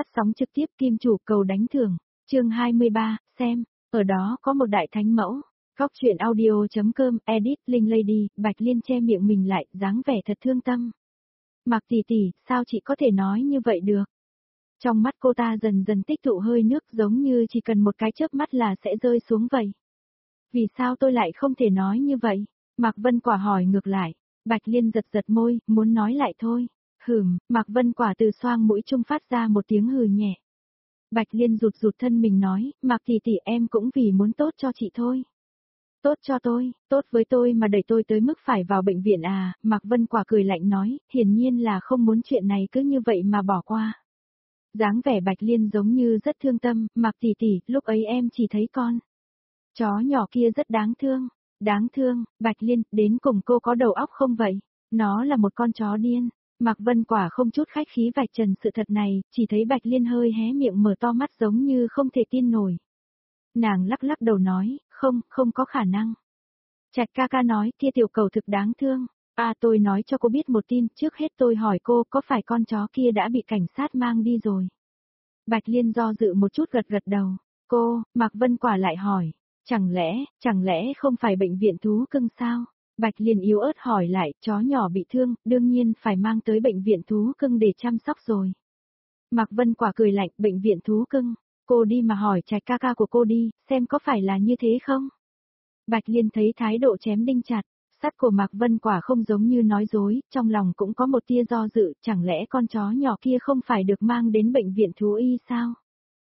phát sóng trực tiếp kim chủ cầu đánh thưởng, chương 23, xem, ở đó có một đại thánh mẫu. Góc truyện audio.com, edit, Linh Lady, Bạch Liên che miệng mình lại, dáng vẻ thật thương tâm. Mạc tỷ tỷ, sao chị có thể nói như vậy được? Trong mắt cô ta dần dần tích tụ hơi nước giống như chỉ cần một cái chớp mắt là sẽ rơi xuống vậy. Vì sao tôi lại không thể nói như vậy? Mạc Vân Quả hỏi ngược lại. Bạch Liên giật giật môi, muốn nói lại thôi. Mạc Vân Quả từ xoang mũi trung phát ra một tiếng hừ nhẹ. Bạch Liên rụt rụt thân mình nói, Mạc tỷ tỷ em cũng vì muốn tốt cho chị thôi. Tốt cho tôi, tốt với tôi mà đẩy tôi tới mức phải vào bệnh viện à, Mạc Vân Quả cười lạnh nói, hiển nhiên là không muốn chuyện này cứ như vậy mà bỏ qua. Dáng vẻ Bạch Liên giống như rất thương tâm, Mạc tỷ tỷ, lúc ấy em chỉ thấy con chó nhỏ kia rất đáng thương. Đáng thương, Bạch Liên, đến cùng cô có đầu óc không vậy? Nó là một con chó điên. Mạc Vân Quả không chút khách khí vạch trần sự thật này, chỉ thấy Bạch Liên hơi hé miệng mở to mắt giống như không thể tin nổi. Nàng lắc lắc đầu nói, không có khả năng. Trạch ca ca nói, kia tiểu cầu thực đáng thương. Tôi nói cho cô biết một tin, trước hết tôi hỏi cô có phải con chó kia đã bị cảnh sát mang đi rồi. Bạch Liên do dự một chút gật gật đầu. Cô, Mạc Vân Quả lại hỏi, chẳng lẽ không phải bệnh viện thú cưng sao? Bạch Liên yếu ớt hỏi lại, chó nhỏ bị thương, đương nhiên phải mang tới bệnh viện thú cưng để chăm sóc rồi. Mạc Vân Quả cười lạnh, bệnh viện thú cưng, cô đi mà hỏi Trạch ca ca của cô đi, xem có phải là như thế không? Bạch Liên thấy thái độ chém đinh chặt, sắt của Mạc Vân Quả không giống như nói dối, trong lòng cũng có một tia do dự, chẳng lẽ con chó nhỏ kia không phải được mang đến bệnh viện thú y sao?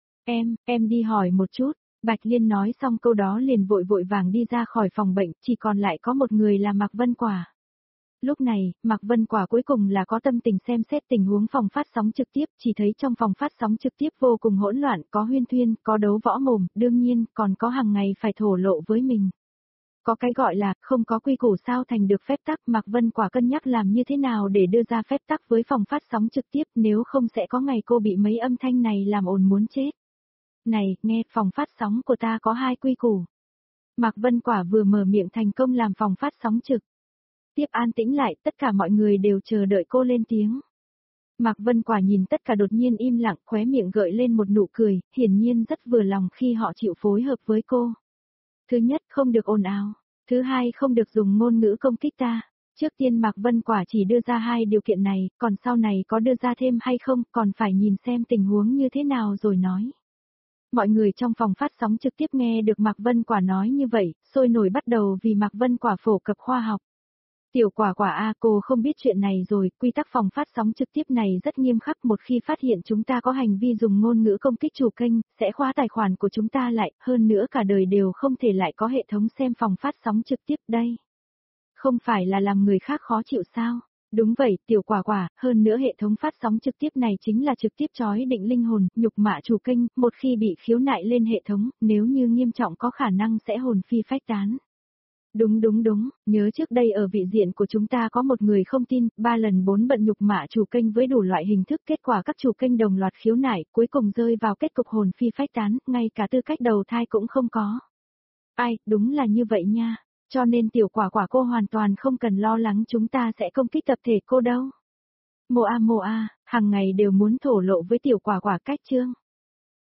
Em đi hỏi một chút. Bạch Liên nói xong câu đó liền vội vàng đi ra khỏi phòng bệnh, chỉ còn lại có một người là Mạc Vân Quả. Lúc này, Mạc Vân Quả cuối cùng là có tâm tình xem xét tình huống phòng phát sóng trực tiếp, chỉ thấy trong phòng phát sóng trực tiếp vô cùng hỗn loạn, có huyên thuyên, có đấu võ mồm, đương nhiên, còn có hàng ngày phải thổ lộ với mình. Có cái gọi là, không có quy củ sao thành được phép tắc, Mạc Vân Quả cân nhắc làm như thế nào để đưa ra phép tắc với phòng phát sóng trực tiếp, nếu không sẽ có ngày cô bị mấy âm thanh này làm ồn muốn chết. Này, nghe, phòng phát sóng của ta có 2 quy củ. Mạc Vân Quả vừa mở miệng thành công làm phòng phát sóng trực tiếp an tĩnh lại, tất cả mọi người đều chờ đợi cô lên tiếng. Mạc Vân Quả nhìn tất cả đột nhiên im lặng, khóe miệng gợi lên một nụ cười, hiển nhiên rất vừa lòng khi họ chịu phối hợp với cô. Thứ nhất, không được ồn ào. Thứ hai, không được dùng ngôn ngữ công kích ta. Trước tiên Mạc Vân Quả chỉ đưa ra 2 điều kiện này, còn sau này có đưa ra thêm hay không, còn phải nhìn xem tình huống như thế nào rồi nói. Mọi người trong phòng phát sóng trực tiếp nghe được Mạc Vân Quả nói như vậy, sôi nổi bắt đầu vì Mạc Vân Quả phổ cập khoa học. Tiểu Quả Quả cô không biết chuyện này rồi, quy tắc phòng phát sóng trực tiếp này rất nghiêm khắc, một khi phát hiện chúng ta có hành vi dùng ngôn ngữ công kích chủ kênh, sẽ khóa tài khoản của chúng ta lại, hơn nữa cả đời đều không thể lại có hệ thống xem phòng phát sóng trực tiếp đây. Không phải là làm người khác khó chịu sao? Đúng vậy, Tiểu Quả Quả, hơn nữa hệ thống phát sóng trực tiếp này chính là trực tiếp chói định linh hồn, nhục mạ chủ kênh, một khi bị khiếu nại lên hệ thống, nếu như nghiêm trọng có khả năng sẽ hồn phi phách tán. Đúng, nhớ trước đây ở vị diện của chúng ta có một người không tin, 3 lần 4 bận nhục mạ chủ kênh với đủ loại hình thức, kết quả các chủ kênh đồng loạt khiếu nại, cuối cùng rơi vào kết cục hồn phi phách tán, ngay cả tư cách đầu thai cũng không có. Đúng là như vậy nha. Cho nên Tiểu Quả Quả cô hoàn toàn không cần lo lắng chúng ta sẽ công kích tập thể cô đâu. Mộ a, hàng ngày đều muốn thổ lộ với Tiểu Quả Quả cách chương.